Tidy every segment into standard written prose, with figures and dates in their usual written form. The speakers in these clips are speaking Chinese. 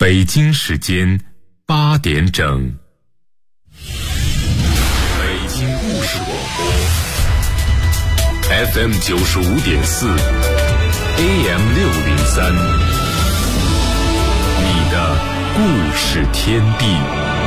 北京时间8点整。北京故事广播 FM 95.4 AM 603，你的故事天地。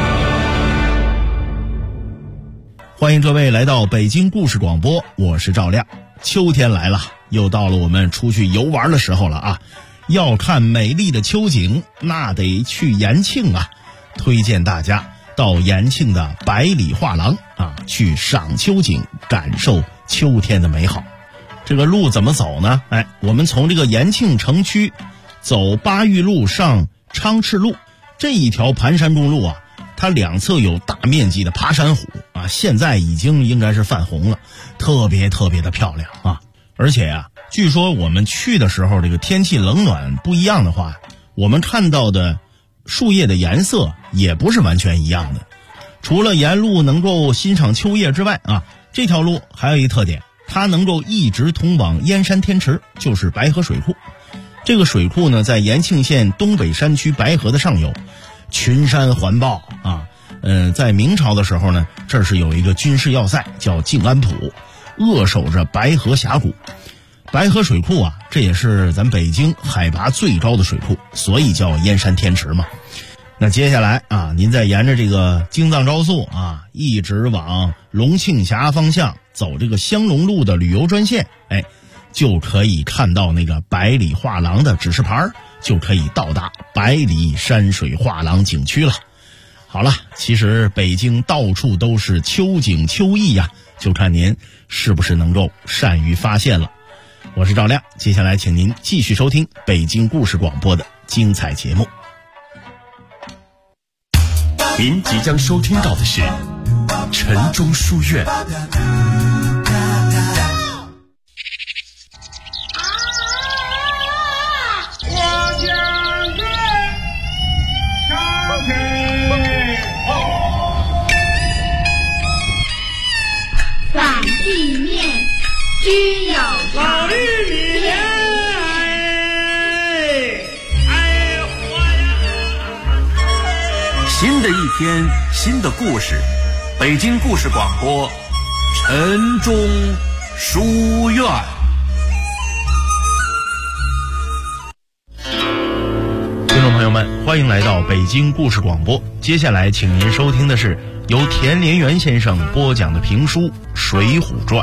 欢迎各位来到北京故事广播，我是赵亮。秋天来了，又到了我们出去游玩的时候了啊！要看美丽的秋景，那得去延庆啊！推荐大家到延庆的百里画廊啊，去赏秋景，感受秋天的美好。这个路怎么走呢？我们从这个延庆城区走巴育路上昌赤路这一条盘山公路啊，它两侧有大面积的爬山虎啊，现在已经应该是泛红了，特别的漂亮啊！而且啊，据说我们去的时候，这个天气冷暖不一样的话，我们看到的树叶的颜色也不是完全一样的。除了沿路能够欣赏秋叶之外啊，这条路还有一个特点，它能够一直通往燕山天池，就是白河水库。这个水库呢，在延庆县东北山区白河的上游，群山环抱啊。在明朝的时候呢，这是有一个军事要塞叫静安浦，扼守着白河峡谷。白河水库啊，这也是咱北京海拔最高的水库，所以叫燕山天池嘛。那接下来啊，您再沿着这个京藏高速啊，一直往龙庆峡方向走这个香龙路的旅游专线，就可以看到那个百里画廊的指示牌，就可以到达百里山水画廊景区了。好了，其实北京到处都是秋景秋意呀，就看您是不是能够善于发现了。我是赵亮，接下来请您继续收听北京故事广播的精彩节目。 您即将收听到的是晨钟书院。 反地面均有老绿里面新的一天，新的故事，北京故事广播晨钟书院。 听众朋友们，欢迎来到北京故事广播。接下来请您收听的是由田连元先生播讲的评书《水浒传》。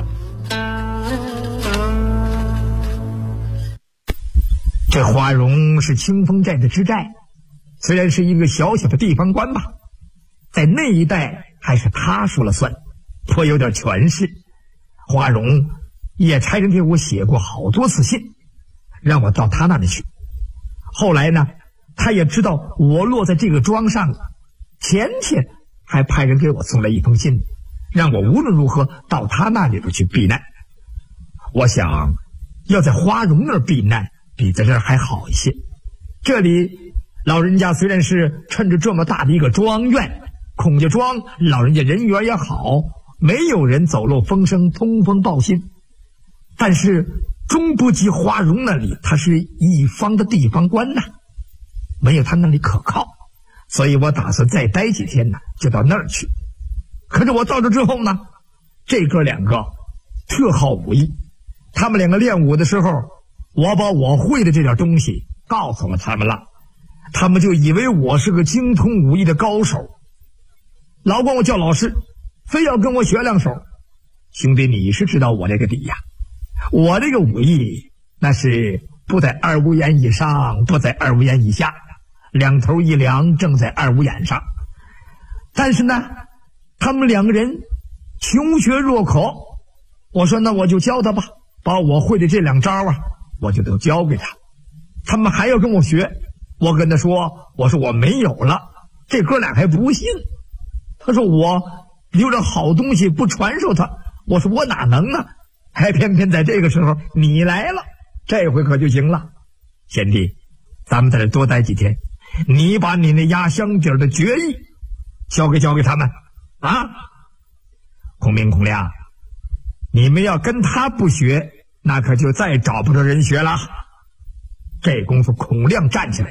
这花荣是清风寨的知寨，虽然是一个小小的地方官吧，在那一带还是他说了算，颇有点权势。花荣也差人给我写过好多次信，让我到他那里去。后来呢，他也知道我落在这个庄上了，前天还派人给我送了一封信，让我无论如何到他那里头去避难。我想要在花荣那儿避难比在这儿还好一些。这里老人家虽然是趁着这么大的一个庄院，孔家庄老人家人缘也好，没有人走漏风声通风报信，但是终不及花荣那里，他是一方的地方官呐，没有他那里可靠。所以我打算再待几天呢，就到那儿去。可是我到这之后呢，这哥两个特好武艺，他们两个练武的时候，我把我会的这点东西告诉了他们了，他们就以为我是个精通武艺的高手，老管我叫老师，非要跟我学两手。兄弟，你是知道我这个底呀，我这个武艺那是不在2五眼以上，不在2五眼以下，两头一量正在2五眼上。但是呢，他们两个人穷学若渴，我说那我就教他吧，把我会的这两招啊，我就都教给他。他们还要跟我学，我跟他说，我说我没有了，这哥俩还不信。他说我留着好东西不传授他，我说我哪能呢？还偏偏在这个时候你来了，这回可就行了。贤弟，咱们在这多待几天，你把你那压箱底的绝艺交给他们啊！孔明孔亮，你们要跟他不学，那可就再找不着人学了。这功夫孔亮站起来，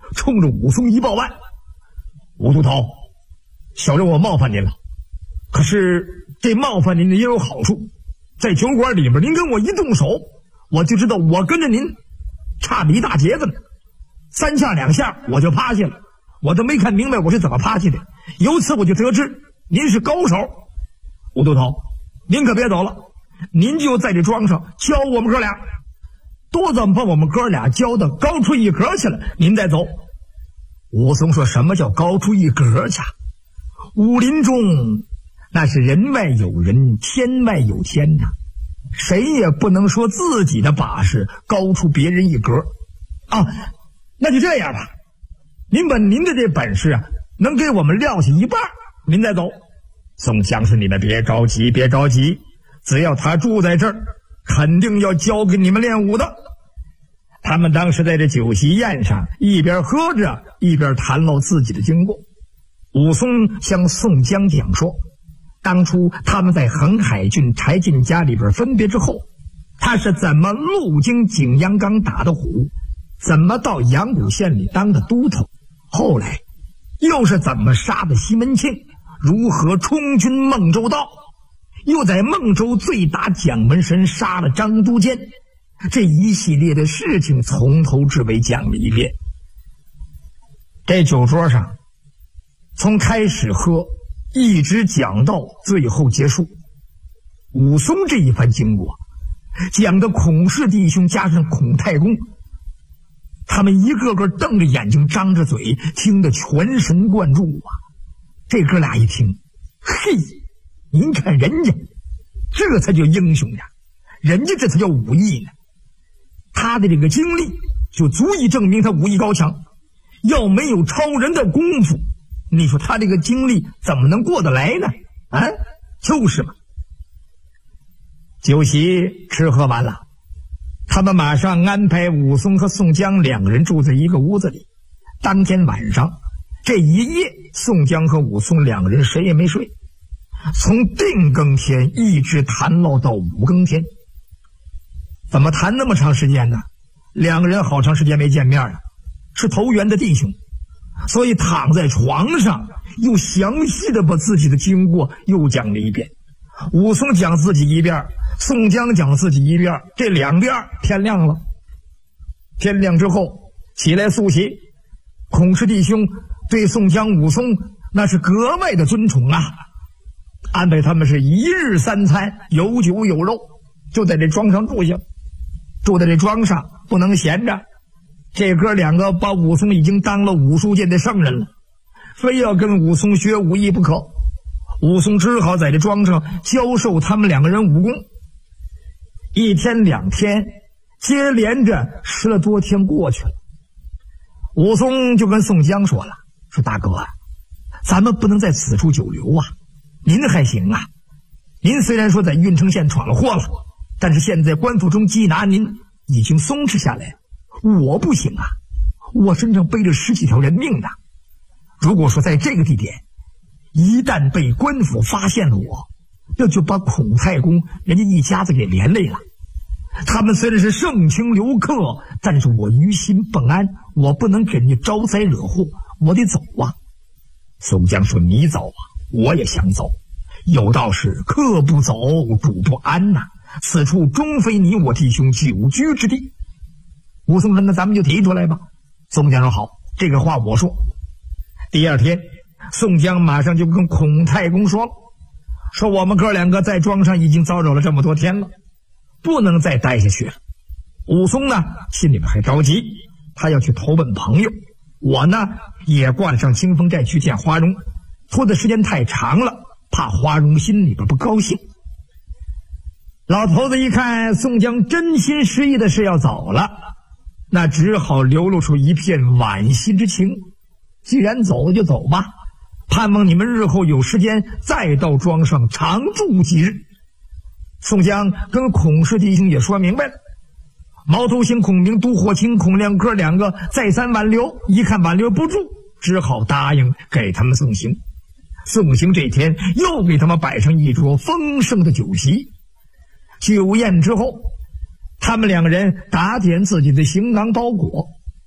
冲着武松一报案：“武都头，小人我冒犯您了，可是这冒犯您也有好处，在酒馆里面您跟我一动手，我就知道我跟着您差了一大截子呢。3下2下我就趴下了，我都没看明白我是怎么趴下的。由此我就得知您是高手。武都头，您可别走了，您就在这庄上教我们哥俩，多怎么把我们哥俩教的高出一格去了，您再走。”武松说：“什么叫高出一格去？武林中那是人外有人，天外有天呐，谁也不能说自己的把式高出别人一格啊。那就这样吧，您把您的这本事啊，能给我们撂下一半，您再走。”宋江说：“你们别着急，别着急，只要他住在这儿，肯定要教给你们练武的。”他们当时在这酒席宴上，一边喝着，一边谈论自己的经过。武松向宋江讲说，当初他们在横海郡柴进家里边分别之后，他是怎么路经景阳冈打的虎，怎么到阳谷县里当的都头，后来又是怎么杀的西门庆，如何冲军孟州道，又在孟州醉打蒋门神，杀了张都监，这一系列的事情从头至尾讲了一遍。这酒桌上从开始喝一直讲到最后结束，武松这一番经过讲的孔氏弟兄加上孔太公，他们一个个瞪着眼睛张着嘴，听得全神贯注啊。这哥俩一听，嘿，您看人家这才叫英雄呀，人家这才叫武艺呢。他的这个经历就足以证明他武艺高强，要没有超人的功夫，你说他这个经历怎么能过得来呢？啊，就是嘛。酒席吃喝完了，他们马上安排武松和宋江2个人住在一个屋子里。当天晚上这一夜，宋江和武松2个人谁也没睡，从定更天一直谈唠到5更天。怎么谈那么长时间呢？2个人好长时间没见面啊，是投缘的弟兄，所以躺在床上又详细的把自己的经过又讲了一遍。武松讲自己一遍，宋江讲自己一遍，这2遍天亮了。天亮之后起来宿席，孔氏弟兄对宋江、武松那是格外的尊崇啊，安排他们是1日3餐，有酒有肉，就在这庄上住下。住在这庄上不能闲着，这哥2个把武松已经当了武术界的圣人了，非要跟武松学武艺不可。武松只好在这庄上教授他们2个人武功。1天2天接连着10来多天过去了，武松就跟宋江说了，说大哥啊，咱们不能在此处久留啊，您还行啊，您虽然说在郓城县闯了祸了，但是现在官府中缉拿您已经松弛下来，我不行啊，我身上背着10几条人命呢。如果说在这个地点一旦被官府发现了我，那就把孔太公人家一家子给连累了。他们虽然是盛情留客，但是我于心不安，我不能给人家招灾惹祸，我得走啊。宋江说，你走啊，我也想走，有道是客不走主不安呐，此处终非你我弟兄久居之地。武松说，那咱们就提出来吧。宋江说，好，这个话我说。第2天宋江马上就跟孔太公说了，说我们哥2个在庄上已经遭扰了这么多天了，不能再待下去了。武松呢心里面还着急，他要去投奔朋友，我呢也挂上清风寨去见花荣，拖的时间太长了，怕花荣心里边不高兴。老头子一看宋江真心实意的是要走了，那只好流露出一片惋惜之情，既然走就走吧，盼望你们日后有时间再到庄上常住几日。宋江跟孔氏弟兄也说明白了，毛头星、孔明、杜火清、孔亮哥2个再三挽留，一看挽留不住，只好答应给他们送行。送行这天又给他们摆上一桌丰盛的酒席。酒宴之后，他们2个人打点自己的行囊包裹，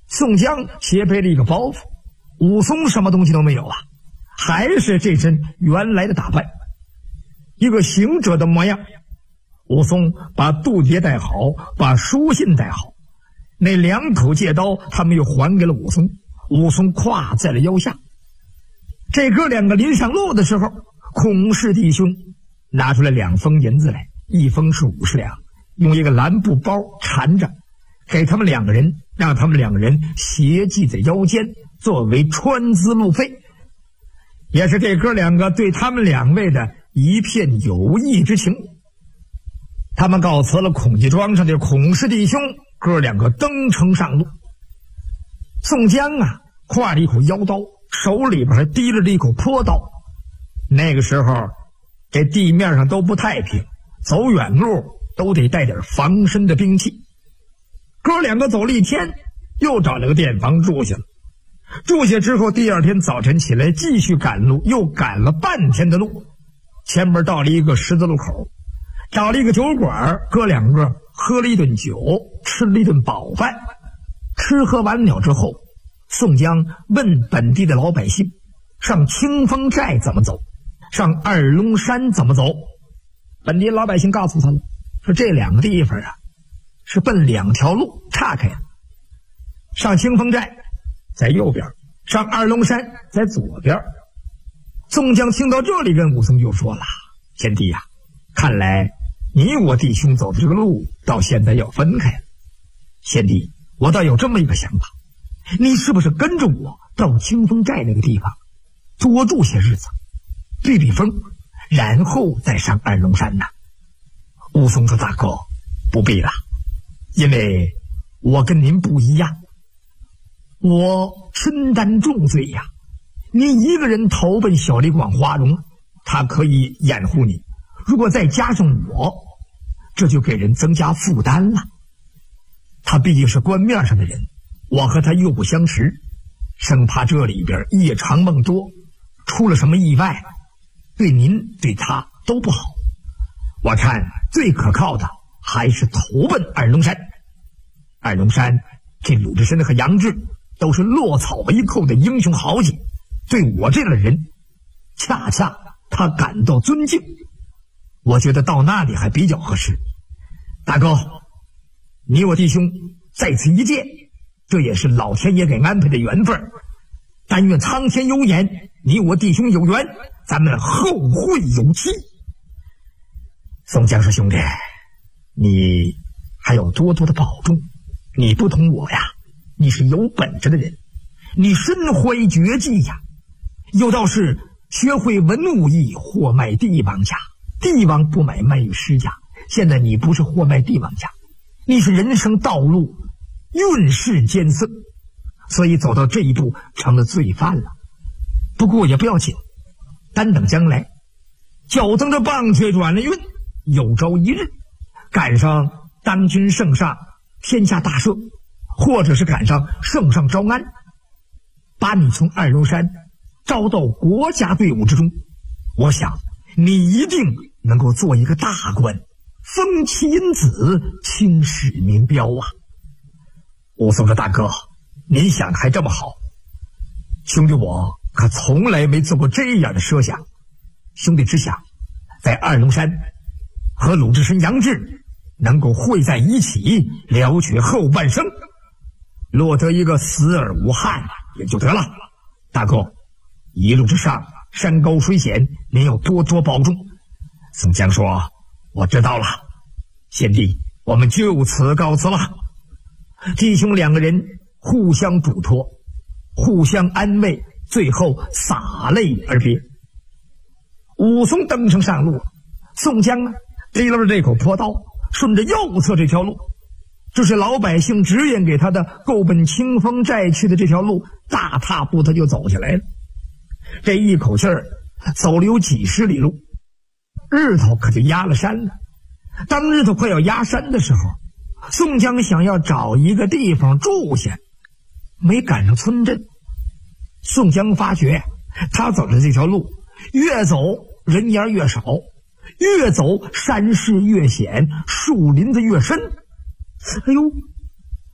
宋江斜背了一个包袱，武松什么东西都没有啊，还是这身原来的打扮，一个行者的模样。武松把肚牒带好，把书信带好，那2口戒刀他们又还给了武松，武松挎在了腰下。这哥2个临上路的时候，孔氏弟兄拿出来2封银子来，一封是50两，用一个蓝布包缠着，给他们2个人，让他们2个人携系在腰间，作为穿资路费，也是这哥2个对他们2位的一片友谊之情。他们告辞了孔家庄上的孔氏弟兄，哥2个登城上路。宋江啊，挎了一口腰刀，手里边还提着一口坡刀。那个时候这地面上都不太平，走远路都得带点防身的兵器。哥2个走了一天，又找了个店房住下了。住下之后，第2天早晨起来继续赶路，又赶了半天的路。前面到了一个十字路口，找了一个酒馆，哥2个喝了一顿酒，吃了一顿饱饭。吃喝完了之后，宋江问本地的老百姓，上清风寨怎么走，上二龙山怎么走。本地老百姓告诉他了，说这2个地方啊，是奔2条路岔开的。上清风寨在右边，上二龙山在左边。宋江听到这里，跟武松就说了，贤弟呀，看来你我弟兄走的这个路到现在要分开了。贤弟，我倒有这么一个想法，你是不是跟着我到清风寨那个地方多住些日子，避避风，然后再上二龙山呢？武松说，大哥不必了，因为我跟您不一样，我身担重罪呀。你一个人投奔小李广花荣，他可以掩护你，如果再加上我，这就给人增加负担了。他毕竟是官面上的人，我和他又不相识，生怕这里边夜长梦多，出了什么意外，对您对他都不好。我看最可靠的还是投奔二龙山。二龙山这鲁智深和杨志都是落草为寇的英雄豪杰，对我这样的人恰恰他感到尊敬，我觉得到那里还比较合适。大哥，你我弟兄在此一见，这也是老天爷给安排的缘分，但愿苍天有眼，你我弟兄有缘，咱们后会有期。宋江说，兄弟，你还要多多的保重，你不同我呀，你是有本事的人，你身怀绝技呀，有道是学会文武艺，货卖帝王家，帝王不买，卖与师家。现在你不是货卖帝王家，你是人生道路运势艰涩，所以走到这一步成了罪犯了。不过也不要紧，单等将来脚蹬着棒槌转了运，有朝一日赶上当今圣上天下大赦，或者是赶上圣上招安，把你从二龙山招到国家队伍之中，我想你一定能够做一个大官，封其因子，青史名标啊。武松说，大哥，您想还这么好，兄弟我可从来没做过这样的设想。兄弟只想在二龙山和鲁智深、杨志能够会在一起，了却后半生，落得一个死而无憾也就得了。大哥，一路之上山高水险，您要多多保重。宋江说，我知道了，贤弟，我们就此告辞了。弟兄2个人互相嘱托，互相安慰，最后洒泪而别。武松登城上路，宋江呢提了这口破刀，顺着右侧这条路，这是老百姓指引给他的够奔清风寨去的这条路，大踏步他就走下来了。这一口气儿走了有几十里路，日头可就压了山了。当日头快要压山的时候，宋江想要找一个地方住下，没赶上村镇。宋江发觉他走的这条路越走人烟越少，越走山势越险，树林子越深。哎呦，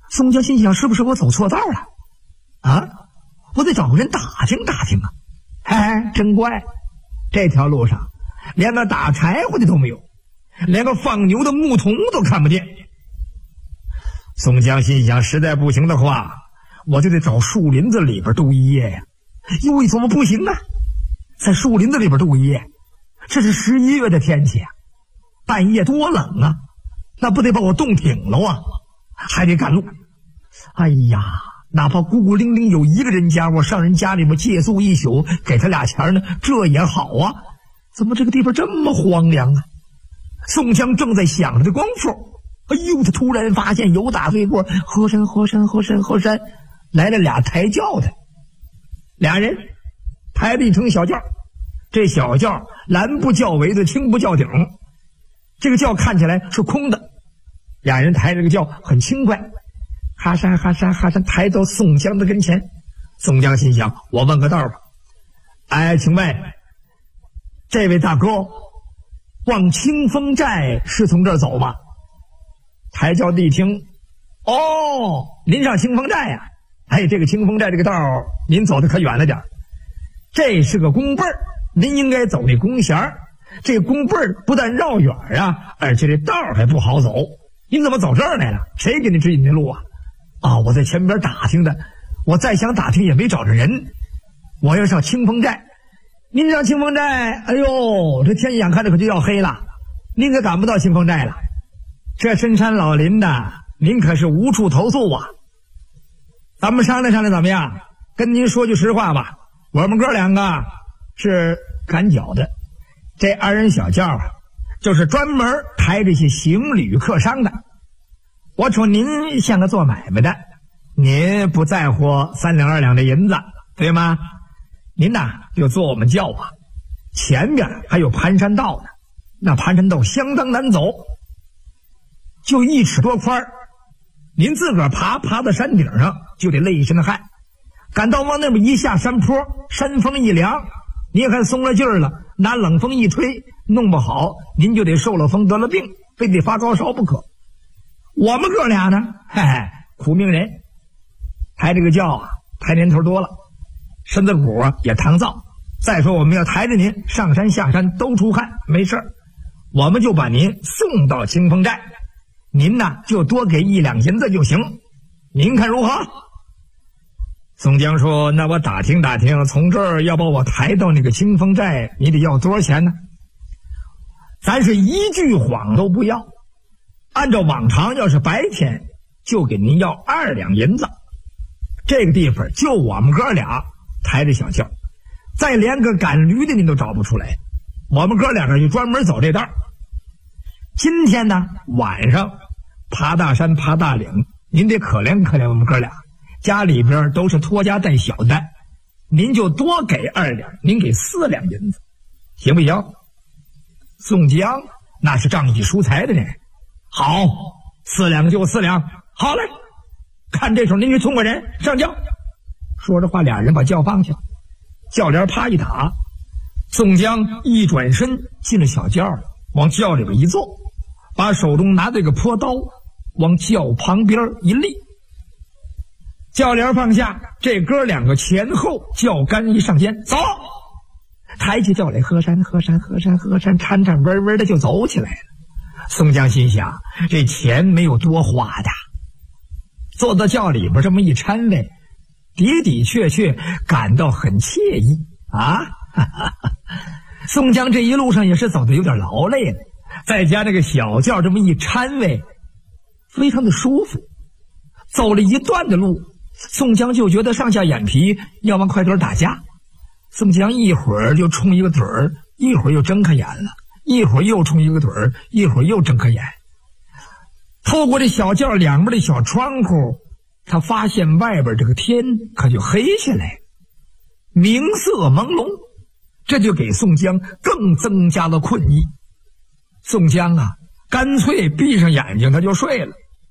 宋江心想，是不是我走错道了啊？我得找个人打听打听啊。哎，真怪，这条路上连个打柴火的都没有，连个放牛的牧童都看不见。宋江心想，实在不行的话，我就得找树林子里边度一夜呀。哟，怎么不行啊？在树林子里边度一夜，这是11月的天气啊，半夜多冷啊，那不得把我冻挺了啊，还得赶路。哎呀，哪怕孤孤零零有一个人家，我上人家里面借宿一宿，给他俩钱呢，这也好啊。怎么这个地方这么荒凉啊？宋江正在想着的功夫，哎呦，他突然发现由打对过后山来了俩抬轿的，俩人抬了一乘小轿，这小轿蓝布轿围的，青布轿顶，这个轿看起来是空的，俩人抬这个轿很轻快，哈山抬到宋江的跟前。宋江心想，我问个道吧，哎，请问这位大哥往清风寨是从这儿走吗？抬轿的一听，哦，您上清风寨呀？哎，这个清风寨这个道您走的可远了点，这是个宫背儿，您应该走那宫弦儿。这宫背儿不但绕远啊，而且这道还不好走。您怎么走这儿来了？谁给您指引的路啊？啊，我在前边打听的，我再想打听也没找着人。我要上清风寨。您上清风寨，哎呦，这天眼看着可就要黑了，您可赶不到清风寨了。这深山老林的，您可是无处投宿啊。咱们商量商量怎么样？跟您说句实话吧，我们哥两个是赶脚的，这2人小轿啊，就是专门抬这些行旅客商的。我瞅您像个做买卖的，您不在乎3两2两的银子，对吗？您呐就坐我们轿吧，前面还有盘山道呢，那盘山道相当难走，就1尺多宽，您自个儿爬到山顶上就得累一身汗，赶到往那边一下山坡，山风一凉，您还松了劲儿了，拿冷风一吹，弄不好您就得受了风得了病，非得发高烧不可。我们哥俩呢，嘿嘿，苦命人，抬这个轿啊，抬年头多了，身子骨啊也糖燥。再说我们要抬着您上山下山都出汗，没事儿，我们就把您送到清风寨，您呢就多给1两银子就行，您看如何？宋江说，那我打听打听，从这儿要把我抬到那个清风寨，你得要多少钱呢？咱是一句谎都不要，按照往常要是白天就给您要2两银子。这个地方就我们哥俩抬着小轿，再连个赶驴的您都找不出来，我们哥两个就专门走这道。今天呢晚上爬大山爬大岭，您得可怜可怜我们哥俩，家里边都是拖家带小的，您就多给2两，您给4两银子，行不行？宋江那是仗义疏财的人，好，4两就4两，好嘞，看这手您去送个人上轿。说着话，俩人把轿放下，轿帘啪一打，宋江一转身进了小轿，往轿里边一坐，把手中拿这个坡刀往轿旁边一立，轿帘放下，这哥两个前后轿杆一上肩，走，抬起轿来，喝山颤颤巍巍的就走起来了。宋江心想，这钱没有多花的，坐到轿里边这么一搀位，的的确确感到很惬意啊！宋江这一路上也是走得有点劳累了，再加那个小轿这么一搀位，非常的舒服。走了一段的路，宋江就觉得上下眼皮要往快点打架。宋江一会儿就冲一个盹儿，一会儿又睁开眼了，一会儿又冲一个盹儿，一会儿又睁开眼。透过这小轿两边的小窗户，他发现外边这个天可就黑下来，明色朦胧，这就给宋江更增加了困意。宋江啊，干脆闭上眼睛他就睡了。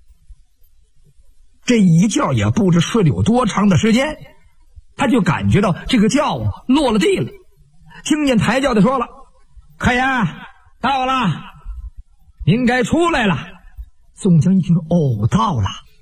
这一觉也不知睡了有多长的时间，他就感觉到这个轿啊落了地了，听见抬轿的说了：“客爷到了，您该出来了。”宋江一听，哦，到了，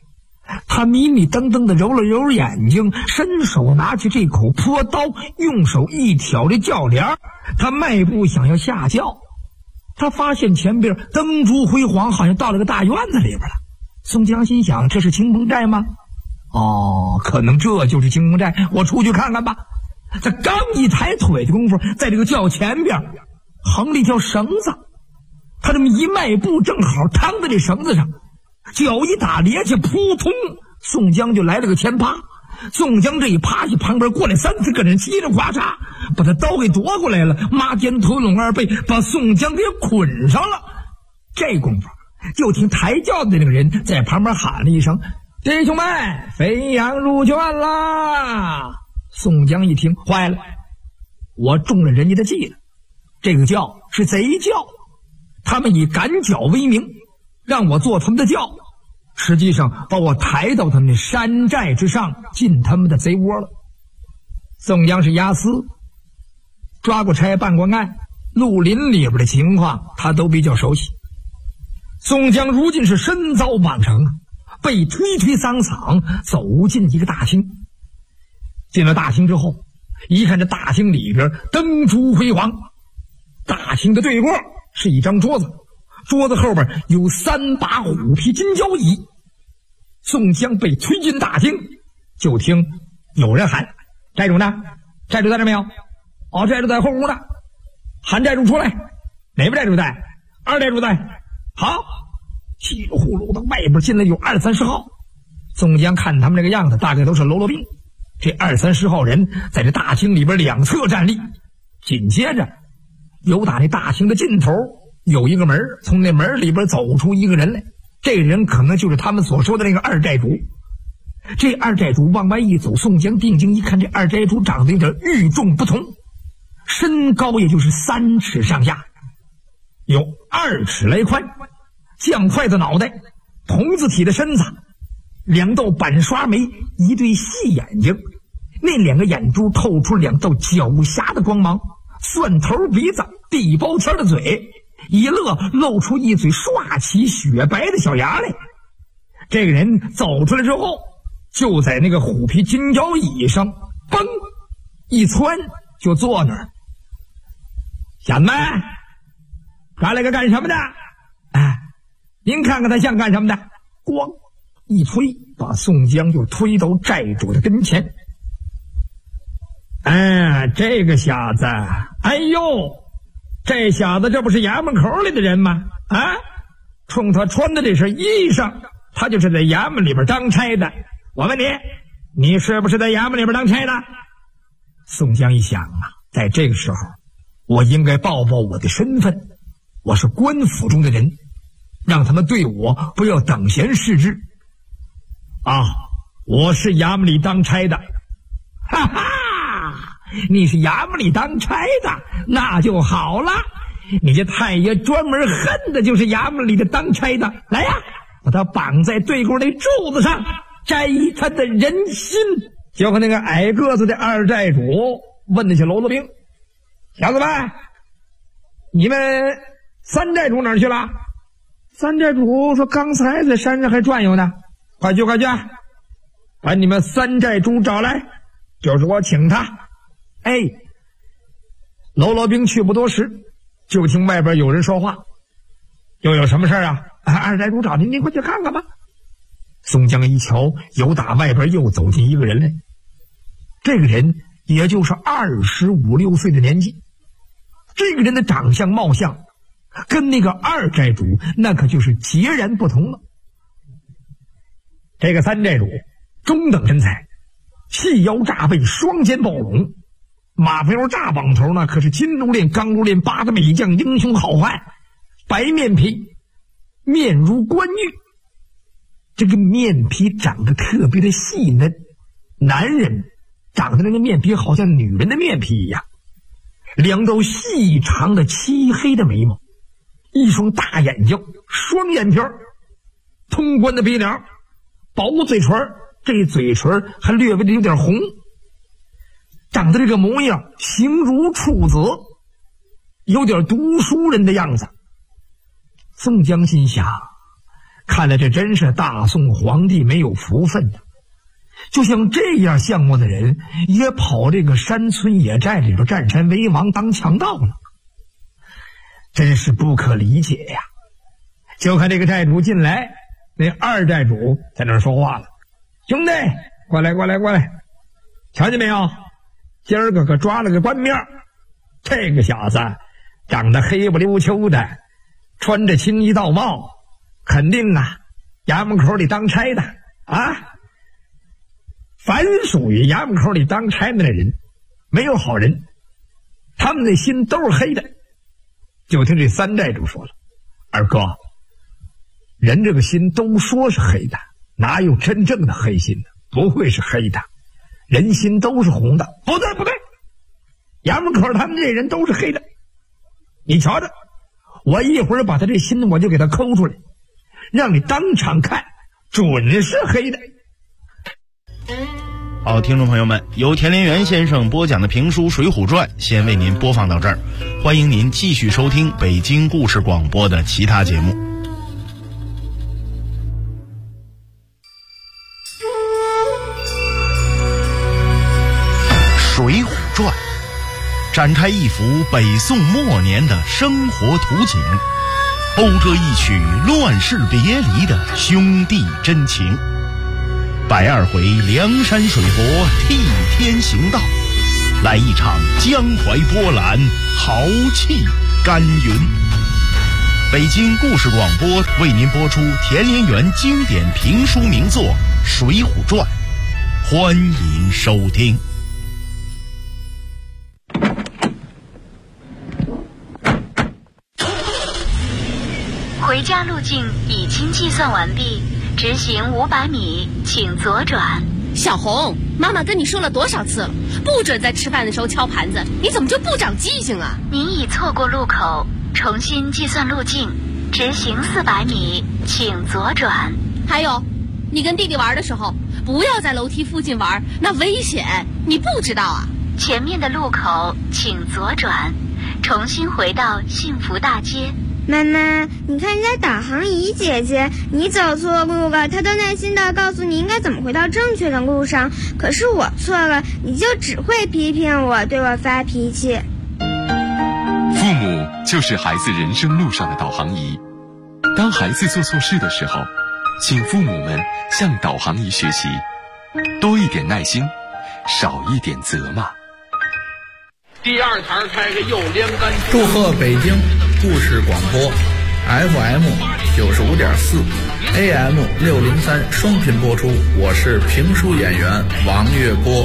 他迷迷瞪瞪的揉了揉眼睛，伸手拿起这口坡刀，用手一挑这轿帘，他迈步想要下轿。他发现前边灯烛辉煌，好像到了个大院子里边了。宋江心想，这是清风寨吗？哦，可能这就是清风寨，我出去看看吧。他刚一抬腿的功夫，在这个轿前边横了一条绳子，他这么一迈步，正好趟在这绳子上，脚一打趔趄，扑通，宋江就来了个前趴。宋江这一趴下，旁边过来3、4个人，叽里呱嚓把他刀给夺过来了，抹肩推拢二背，把宋江给捆上了。这功夫就听抬轿的那个人在旁边喊了一声：“弟兄们，飞羊入圈啦！”宋江一听，坏了，我中了人家的计了。这个轿是贼轿，他们以赶脚为名，让我做他们的轿，实际上把我抬到他们的山寨之上，进他们的贼窝了。宋江是押司，抓过差，办过案，绿林里边的情况他都比较熟悉。宋江如今是身遭绑绳，被推推搡搡走进一个大厅。进了大厅之后，一看这大厅里边灯烛辉煌，大厅的对过是一张桌子，桌子后边有3把虎皮金交椅。宋江被推进大厅，就听有人喊：“寨主呢？寨主在这没有？”“哦，寨主在后屋呢。”“喊寨主出来。”“哪位寨主在？”“二寨主在。”“好。”稀里呼噜的外边进来有20、30号。宋江看他们这个样子，大概都是喽啰兵。这20、30号人在这大厅里边两侧站立，紧接着有打那大厅的尽头有一个门，从那门里边走出一个人来。这个人可能就是他们所说的那个二寨主。这二寨主往外一走，宋江定睛一看，这二寨主长得有点与众不同，身高也就是3尺上下，有2尺来宽，酱块的脑袋，童子体的身子，2道板刷眉，一对细眼睛，那2个眼珠透出2道狡黠的光芒，蒜头鼻子，地包天的嘴，一乐露出一嘴刷起雪白的小牙来。这个人走出来之后，就在那个虎皮金交椅上嘣一窜就坐那儿。“小子们，刚来个干什么的？哎，您看看他像干什么的？”咣一推，把宋江就推到寨主的跟前。“哎，这个小子，哎呦，这小子这不是衙门口里的人吗？啊，冲他穿的这身衣裳，他就是在衙门里边当差的。我问你，你是不是在衙门里边当差的？”宋江一想啊，在这个时候我应该报报我的身份，我是官府中的人，让他们对我不要等闲视之。啊，我是衙门里当差的。哈哈，你是衙门里当差的，那就好了。你这太爷专门恨的就是衙门里的当差的。来呀，把他绑在对过那柱子上，摘他的人心。就和那个矮个子的二寨主问那些喽啰兵：“小子们，你们3寨主哪儿去了？”3寨主说：“刚才在山上还转悠呢。”“快去快去，把你们3寨主找来，就是我请他。”哎，喽啰兵去不多时，就听外边有人说话：“又有什么事啊？”“二寨主找您，您快去看看吧。”宋江一瞧，由打外边又走进一个人来。这个人也就是25、26岁的年纪。这个人的长相貌相跟那个二寨主那可就是截然不同了。这个3寨主中等身材，细腰炸背，双肩抱拢，马背炸膀头呢，可是金如链、钢如链，8个美将，英雄好汉，白面皮，面如冠玉。这个面皮长得特别的细嫩，男人长得那个面皮好像女人的面皮一样，2道细长的漆黑的眉毛，一双大眼睛，双眼皮，通关的鼻梁，薄嘴唇，这嘴唇还略微的有点红，长得这个模样形如处子，有点读书人的样子。宋江心想， 看来这真是大宋皇帝没有福分的，就像这样相貌的人也跑这个山村野寨里头占山为王当强盗了，真是不可理解呀。就看这个寨主进来，那二寨主在那儿说话了：兄弟，过来过来过来，瞧见没有，今儿个可抓了个官面，这个小子长得黑不溜秋的，穿着青衣道帽，肯定啊衙门口里当差的啊。凡属于衙门口里当差的那人没有好人，他们的心都是黑的。就听这三寨主说了：二哥，人这个心都说是黑的，哪有真正的黑心呢？不会是黑的，人心都是红的。不对不对，衙门口他们这人都是黑的。你瞧着，我一会儿把他这心我就给他抠出来，让你当场看，准是黑的。 好，听众朋友们，由田连元先生播讲的评书《水浒传》先为您播放到这儿，欢迎您继续收听北京故事广播的其他节目。《水浒传》展开一幅北宋末年的生活图景，勾勒一曲乱世别离的兄弟真情。120回梁山水泊替天行道，来一场江淮波澜，豪气干云。北京故事广播为您播出田连元经典评书名作《水浒传》，欢迎收听。 回家路径已经计算完毕，直行500米，请左转。 小红，妈妈跟你说了多少次了，不准在吃饭的时候敲盘子，你怎么就不长记性啊？ 您已错过路口，重新计算路径，直行400米，请左转。 还有，你跟弟弟玩的时候，不要在楼梯附近玩，那危险，你不知道啊？ 前面的路口请左转，重新回到幸福大街。 妈妈，你看人家导航仪姐姐，你走错路了，她都耐心地告诉你应该怎么回到正确的路上，可是我错了，你就只会批评我，对我发脾气。 父母就是孩子人生路上的导航仪，当孩子做错事的时候，请父母们向导航仪学习，多一点耐心，少一点责骂。 第二台开个右连杆。 祝贺北京故事广播 FM 95.4 AM 603双频播出，我是评书演员王月波。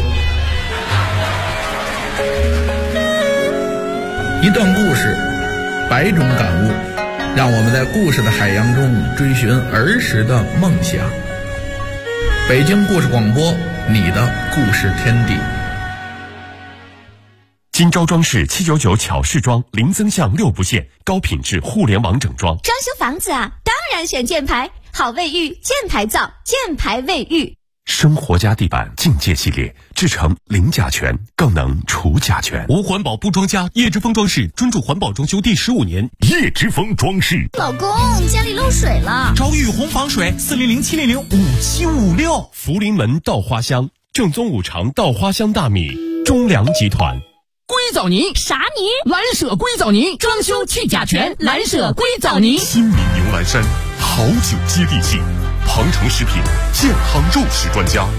一段故事，100种感悟，让我们在故事的海洋中追寻儿时的梦想。北京故事广播，你的故事天地。 金招装饰799巧饰装，零增项6不限，高品质互联网整装。 装修房子啊，当然选箭牌，好卫浴，箭牌造，箭牌卫浴。 生活家地板境界系列，制成零甲醛，更能除甲醛。 无环保不装家，叶之峰装饰专注环保装修第15年。 叶之峰装饰。 老公，家里漏水了， 找雨虹防水，400-700-5756。 福临门稻花香，正宗5常稻花香大米，中粮集团。 硅藻泥啥泥？ 蓝舍硅藻泥，装修去甲醛，蓝舍硅藻泥。 新米牛栏山，好酒接地气，庞城食品健康肉食专家。